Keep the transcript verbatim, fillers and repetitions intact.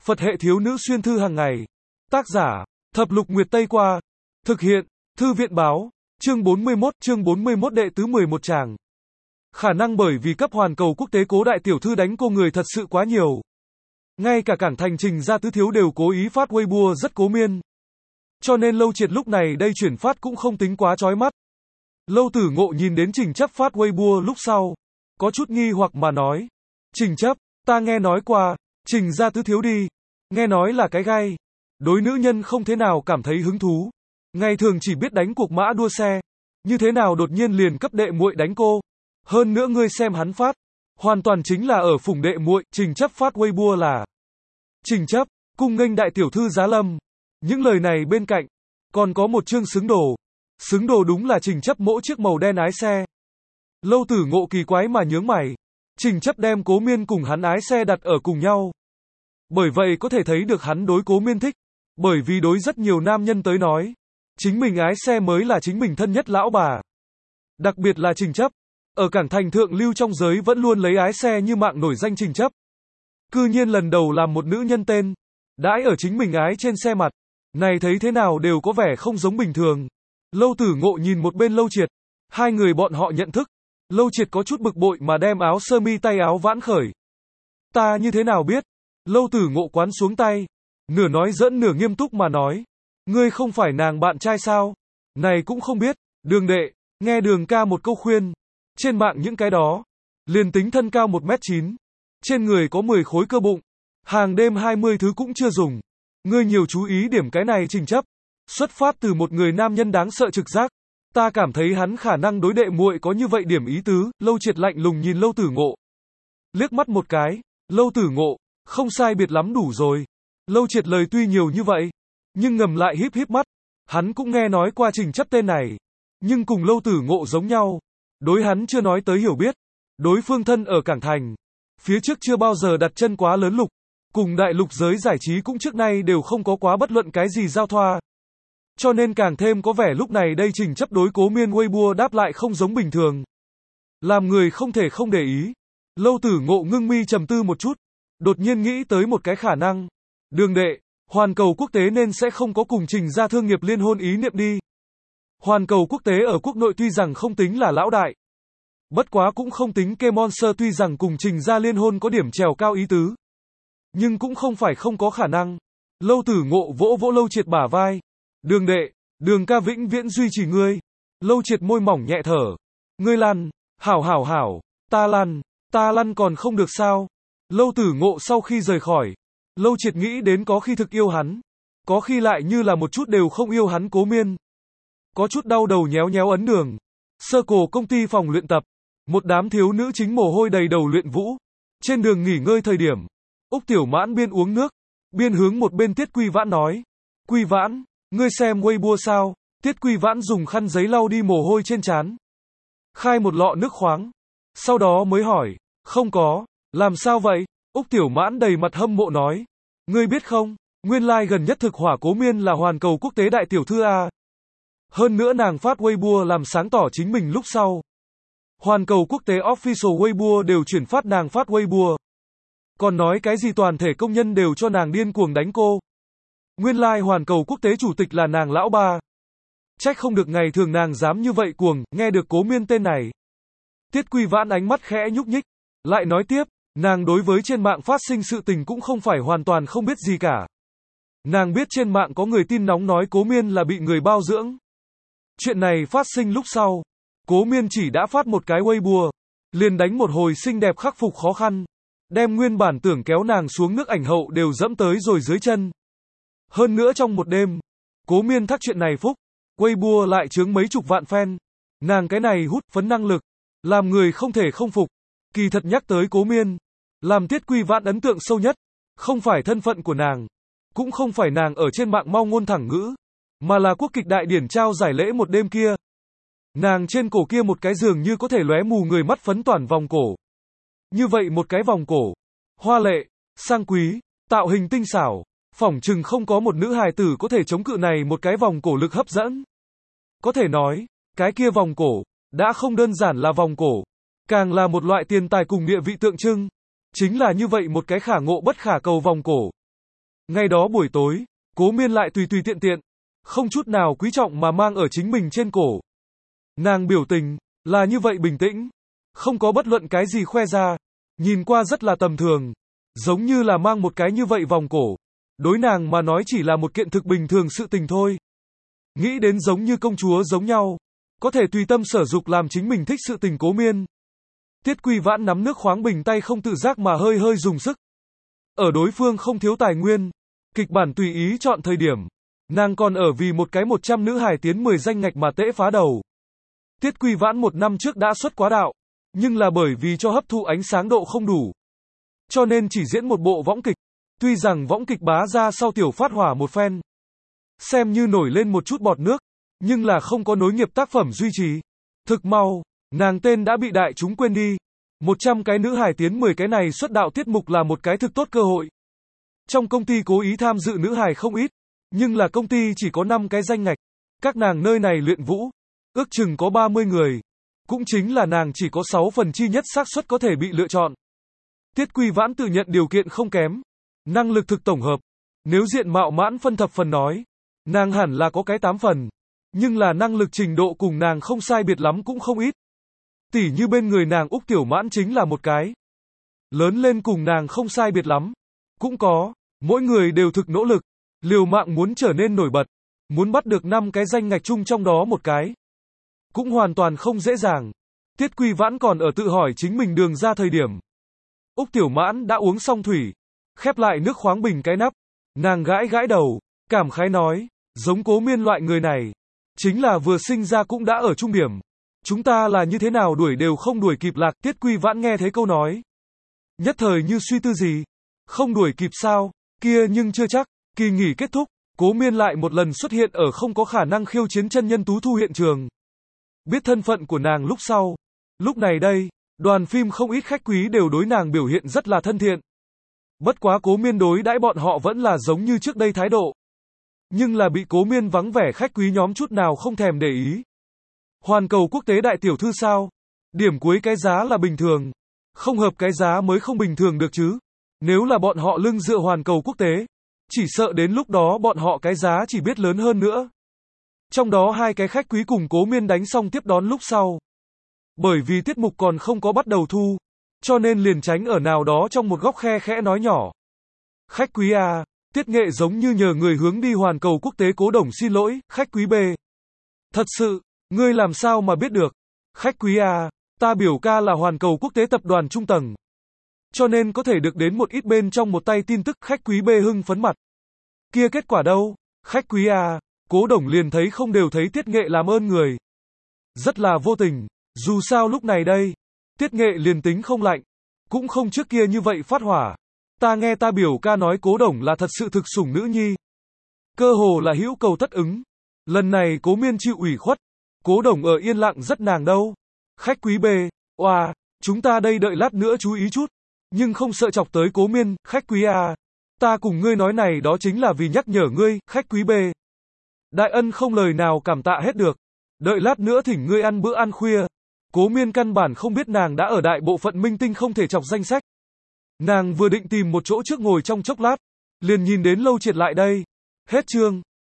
Phật hệ thiếu nữ xuyên thư hàng ngày. Tác giả, Thập Lục Nguyệt Tây Qua. Thực hiện, Thư viện Báo. Chương bốn mươi mốt, chương bốn mươi mốt đệ tứ mười một tràng. Khả năng bởi vì cấp hoàn cầu quốc tế Cố đại tiểu thư đánh cô người thật sự quá nhiều. Ngay cả cảng thành Trình Gia tứ thiếu đều cố ý phát Weibo rất cố miên. Cho nên Lâu Triệt lúc này đây chuyển phát cũng không tính quá chói mắt. Lâu Tử Ngộ nhìn đến Trình Chấp phát Weibo lúc sau, có chút nghi hoặc mà nói. Trình Chấp, ta nghe nói qua, Trình Gia tứ thiếu đi. Nghe nói là cái gai. Đối nữ nhân không thế nào cảm thấy hứng thú. Ngày thường chỉ biết đánh cuộc mã đua xe. Như thế nào đột nhiên liền cấp đệ muội đánh cô. Hơn nữa ngươi xem hắn phát. Hoàn toàn chính là ở phủng đệ muội. Trình Chấp phát Weibo là. Trình Chấp, cung nghênh đại tiểu thư giá lâm. Những lời này bên cạnh, còn có một chương xứng đồ. Xứng đồ đúng là Trình Chấp mỗi chiếc màu đen ái xe. Lâu Tử Ngộ kỳ quái mà nhướng mày. Trình Chấp đem Cố Miên cùng hắn ái xe đặt ở cùng nhau. Bởi vậy có thể thấy được hắn đối Cố Miên thích. Bởi vì đối rất nhiều nam nhân tới nói, chính mình ái xe mới là chính mình thân nhất lão bà. Đặc biệt là Trình Chấp. Ở cảng thành thượng lưu trong giới vẫn luôn lấy ái xe như mạng nổi danh Trình Chấp. Cư nhiên lần đầu làm một nữ nhân tên, đãi ở chính mình ái trên xe mặt. Này thấy thế nào đều có vẻ không giống bình thường. Lâu Tử Ngộ nhìn một bên Lâu Triệt. Hai người bọn họ nhận thức. Lâu Triệt có chút bực bội mà đem áo sơ mi tay áo vãn khởi. Ta như thế nào biết? Lâu Tử Ngộ quán xuống tay. Nửa nói giỡn nửa nghiêm túc mà nói. Ngươi không phải nàng bạn trai sao? Này cũng không biết. Đường đệ, nghe Đường ca một câu khuyên. Trên mạng những cái đó. Liền tính thân cao một mét chín. Trên người có mười khối cơ bụng. Hàng đêm hai mươi thứ cũng chưa dùng. Ngươi nhiều chú ý điểm cái này Trình Chấp. Xuất phát từ một người nam nhân đáng sợ trực giác. Ta cảm thấy hắn khả năng đối đệ muội có như vậy điểm ý tứ. Lâu Triệt lạnh lùng nhìn Lâu Tử Ngộ. Liếc mắt một cái. Lâu Tử Ngộ, không sai biệt lắm đủ rồi. Lâu Triệt lời tuy nhiều như vậy, nhưng ngầm lại híp híp mắt. Hắn cũng nghe nói qua Trình Chấp tên này. Nhưng cùng Lâu Tử Ngộ giống nhau. Đối hắn chưa nói tới hiểu biết. Đối phương thân ở cảng thành. Phía trước chưa bao giờ đặt chân quá lớn lục. Cùng đại lục giới giải trí cũng trước nay đều không có quá bất luận cái gì giao thoa. Cho nên càng thêm có vẻ lúc này đây Trình Chấp đối Cố Miên Weibo đáp lại không giống bình thường. Làm người không thể không để ý. Lâu Tử Ngộ ngưng mi trầm tư một chút. Đột nhiên nghĩ tới một cái khả năng. Đường đệ, hoàn cầu quốc tế nên sẽ không có cùng Trình Gia thương nghiệp liên hôn ý niệm đi. Hoàn cầu quốc tế ở quốc nội tuy rằng không tính là lão đại. Bất quá cũng không tính K-Monster tuy rằng cùng Trình Gia liên hôn có điểm trèo cao ý tứ. Nhưng cũng không phải không có khả năng. Lâu Tử Ngộ vỗ vỗ Lâu Triệt bả vai. Đường đệ, Đường ca vĩnh viễn duy trì ngươi. Lâu Triệt môi mỏng nhẹ thở. Ngươi lăn, hảo hảo hảo, ta lăn, ta lăn còn không được sao. Lâu Tử Ngộ sau khi rời khỏi. Lâu Triệt nghĩ đến có khi thực yêu hắn. Có khi lại như là một chút đều không yêu hắn Cố Miên. Có chút đau đầu nhéo nhéo ấn đường. Circle công ty phòng luyện tập. Một đám thiếu nữ chính mồ hôi đầy đầu luyện vũ. Trên đường nghỉ ngơi thời điểm. Úc Tiểu Mãn biên uống nước. Biên hướng một bên Tiết Quy Vãn nói. Quy Vãn, ngươi xem Weibo sao? Tiết Quy Vãn dùng khăn giấy lau đi mồ hôi trên trán. Khai một lọ nước khoáng. Sau đó mới hỏi. Không có. Làm sao vậy? Úc Tiểu Mãn đầy mặt hâm mộ nói. Ngươi biết không? Nguyên lai like gần nhất thực hỏa Cố Miên là hoàn cầu quốc tế đại tiểu thư A. Hơn nữa nàng phát Weibo làm sáng tỏ chính mình lúc sau. Hoàn cầu quốc tế official Weibo đều chuyển phát nàng phát Weibo. Còn nói cái gì toàn thể công nhân đều cho nàng điên cuồng đánh cô. Nguyên lai like hoàn cầu quốc tế chủ tịch là nàng lão ba. Trách không được ngày thường nàng dám như vậy cuồng, nghe được Cố Miên tên này. Tiết Quy Vãn ánh mắt khẽ nhúc nhích. Lại nói tiếp, nàng đối với trên mạng phát sinh sự tình cũng không phải hoàn toàn không biết gì cả. Nàng biết trên mạng có người tin nóng nói Cố Miên là bị người bao dưỡng. Chuyện này phát sinh lúc sau. Cố Miên chỉ đã phát một cái Weibo. Liền đánh một hồi xinh đẹp khắc phục khó khăn. Đem nguyên bản tưởng kéo nàng xuống nước ảnh hậu đều dẫm tới rồi dưới chân. Hơn nữa trong một đêm, Cố Miên thắc chuyện này phúc. Weibo lại chướng mấy chục vạn fan. Nàng cái này hút phấn năng lực. Làm người không thể không phục. Kỳ thật nhắc tới Cố Miên. Làm Tiết Quy Vãn ấn tượng sâu nhất. Không phải thân phận của nàng. Cũng không phải nàng ở trên mạng mau ngôn thẳng ngữ. Mà là quốc kịch đại điển trao giải lễ một đêm kia. Nàng trên cổ kia một cái dường như có thể lóe mù người mắt phấn toàn vòng cổ. Như vậy một cái vòng cổ. Hoa lệ, sang quý, tạo hình tinh xảo. Phỏng chừng không có một nữ hài tử có thể chống cự này một cái vòng cổ lực hấp dẫn. Có thể nói, cái kia vòng cổ, đã không đơn giản là vòng cổ. Càng là một loại tiền tài cùng địa vị tượng trưng. Chính là như vậy một cái khả ngộ bất khả cầu vòng cổ. Ngày đó buổi tối, Cố Miên lại tùy tùy tiện tiện, không chút nào quý trọng mà mang ở chính mình trên cổ. Nàng biểu tình, là như vậy bình tĩnh, không có bất luận cái gì khoe ra, nhìn qua rất là tầm thường, giống như là mang một cái như vậy vòng cổ. Đối nàng mà nói chỉ là một kiện thực bình thường sự tình thôi. Nghĩ đến giống như công chúa giống nhau, có thể tùy tâm sở dục làm chính mình thích sự tình Cố Miên. Tiết Quy Vãn nắm nước khoáng bình tay không tự giác mà hơi hơi dùng sức. Ở đối phương không thiếu tài nguyên, kịch bản tùy ý chọn thời điểm, nàng còn ở vì một cái một trăm nữ hài tiến mười danh ngạch mà tễ phá đầu. Tiết Quy Vãn một năm trước đã xuất quá đạo, nhưng là bởi vì cho hấp thụ ánh sáng độ không đủ, cho nên chỉ diễn một bộ võng kịch. Tuy rằng võng kịch bá ra sau tiểu phát hỏa một phen, xem như nổi lên một chút bọt nước, nhưng là không có nối nghiệp tác phẩm duy trì. Thực mau, nàng tên đã bị đại chúng quên đi. một trăm cái nữ hài tiến mười cái này xuất đạo tiết mục là một cái thực tốt cơ hội. Trong công ty cố ý tham dự nữ hài không ít, nhưng là công ty chỉ có năm cái danh ngạch. Các nàng nơi này luyện vũ, ước chừng có ba mươi người. Cũng chính là nàng chỉ có sáu phần chi nhất xác suất có thể bị lựa chọn. Tiết Quy Vãn tự nhận điều kiện không kém, năng lực thực tổng hợp. Nếu diện mạo mãn phân thập phần nói, nàng hẳn là có cái tám phần. Nhưng là năng lực trình độ cùng nàng không sai biệt lắm cũng không ít. Tỉ như bên người nàng Úc Tiểu Mãn chính là một cái. Lớn lên cùng nàng không sai biệt lắm. Cũng có, mỗi người đều thực nỗ lực, liều mạng muốn trở nên nổi bật, muốn bắt được năm cái danh ngạch chung trong đó một cái. Cũng hoàn toàn không dễ dàng. Tiết Quy Vãn còn ở tự hỏi chính mình đường ra thời điểm. Úc Tiểu Mãn đã uống xong thủy, khép lại nước khoáng bình cái nắp. Nàng gãi gãi đầu, cảm khái nói, giống Cố Miên loại người này, chính là vừa sinh ra cũng đã ở trung điểm. Chúng ta là như thế nào đuổi đều không đuổi kịp lạc. Tiết Quy Vãn nghe thấy câu nói, nhất thời như suy tư gì. Không đuổi kịp sao? Kia nhưng chưa chắc. Kỳ nghỉ kết thúc, Cố Miên lại một lần xuất hiện ở không có khả năng khiêu chiến chân nhân Tú Thu hiện trường. Biết thân phận của nàng lúc sau, lúc này đây, đoàn phim không ít khách quý đều đối nàng biểu hiện rất là thân thiện. Bất quá Cố Miên đối đãi bọn họ vẫn là giống như trước đây thái độ. Nhưng là bị Cố Miên vắng vẻ khách quý nhóm chút nào không thèm để ý. Hoàn Cầu Quốc tế đại tiểu thư sao? Điểm cuối cái giá là bình thường. Không hợp cái giá mới không bình thường được chứ. Nếu là bọn họ lưng dựa Hoàn Cầu Quốc tế, chỉ sợ đến lúc đó bọn họ cái giá chỉ biết lớn hơn nữa. Trong đó hai cái khách quý cùng Cố Miên đánh xong tiếp đón lúc sau. Bởi vì tiết mục còn không có bắt đầu thu, cho nên liền tránh ở nào đó trong một góc khe khẽ nói nhỏ. Khách quý A, Tiết Nghệ giống như nhờ người hướng đi Hoàn Cầu Quốc tế Cố Đồng xin lỗi. Khách quý B, thật sự, ngươi làm sao mà biết được? Khách quý A, ta biểu ca là Hoàn Cầu Quốc tế tập đoàn trung tầng, cho nên có thể được đến một ít bên trong một tay tin tức. Khách quý B hưng phấn mặt. Kia kết quả đâu? Khách quý A, Cố Đồng liền thấy không đều thấy Tiết Nghệ làm ơn người. Rất là vô tình, dù sao lúc này đây, Tiết Nghệ liền tính không lạnh, cũng không trước kia như vậy phát hỏa. Ta nghe ta biểu ca nói Cố Đồng là thật sự thực sủng nữ nhi. Cơ hồ là hữu cầu tất ứng. Lần này Cố Miên chịu ủy khuất, Cố Đồng ở yên lặng rất nàng đâu. Khách quý B, oà, chúng ta đây đợi lát nữa chú ý chút, nhưng không sợ chọc tới Cố Miên. Khách quý A, ta cùng ngươi nói này đó chính là vì nhắc nhở ngươi. Khách quý B, đại ân không lời nào cảm tạ hết được. Đợi lát nữa thỉnh ngươi ăn bữa ăn khuya. Cố Miên căn bản không biết nàng đã ở đại bộ phận minh tinh không thể chọc danh sách. Nàng vừa định tìm một chỗ trước ngồi trong chốc lát, liền nhìn đến Lâu Triệt lại đây. Hết chương.